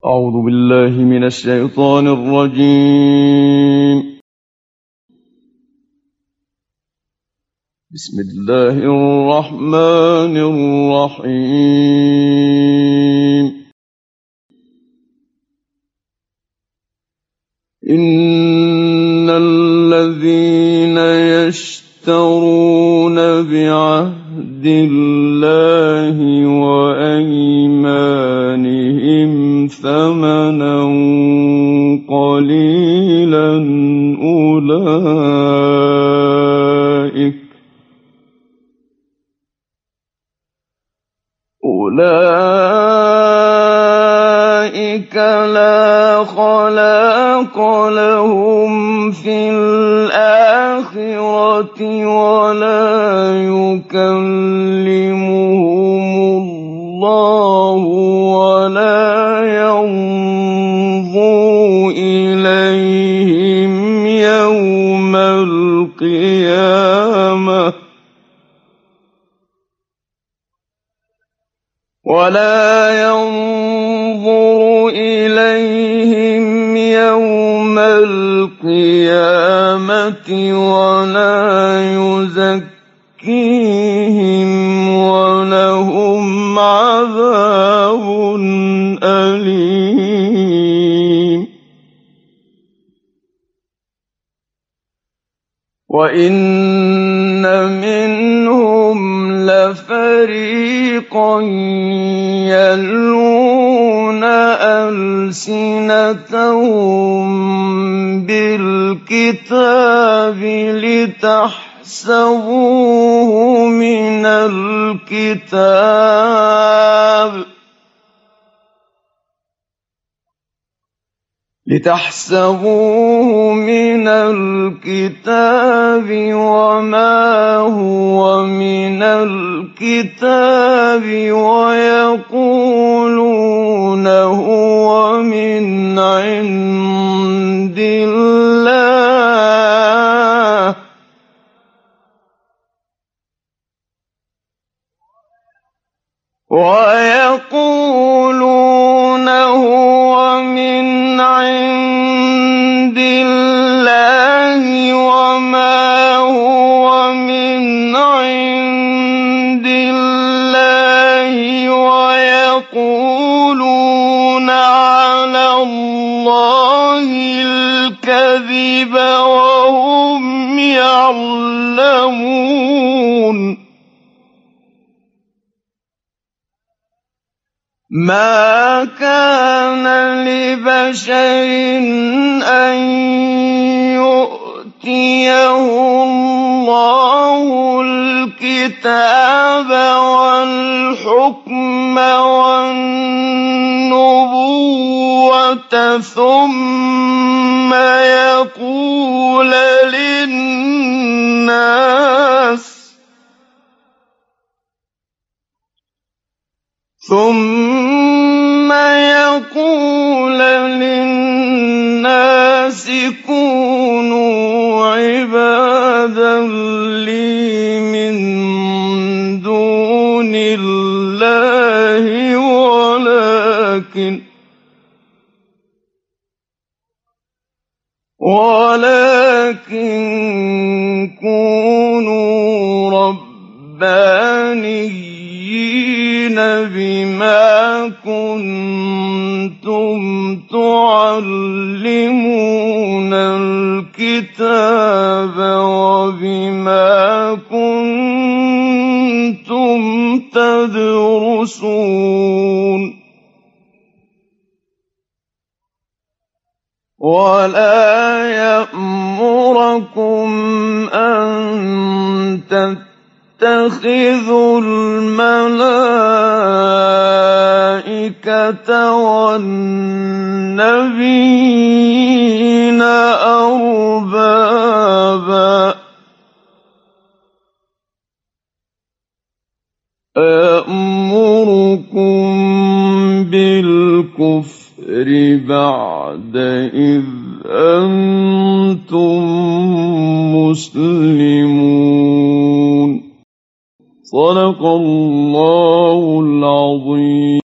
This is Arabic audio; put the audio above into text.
أعوذ بالله من الشيطان الرجيم. بسم الله الرحمن الرحيم. إن الذين يشترون بعهد الله وأيمانهم ثمنا قليلا أولئك لا خلاق لهم في الآخرة ولا يكلمهم الله ولا ينظر إليهم يوم القيامة ولا يزكيهم ولهم عذاب أليم. وإن منهم لفريقا يلوون ألسنتهم بالكتاب لتحسبوه من الكتاب وما هو من الكتاب ويقولون هو من عند الله وما هو من عند الله ويقولون على الله الكذب وهم يعلمون. ما كان لبشر أن يؤتيه الله الكتاب والحكم والنبوة ثم يقول للناس كونوا عبادا لي من دون الله ولكن كونوا ربانيين بما كنتم تعلمون الكتاب وبما كنتم تدرسون. ولا يأمركم أن تتخذوا الملائكة والنبيين أربابا أيأمركم بالكفر بعد إذ أنتم مسلمون. صدق الله العظيم.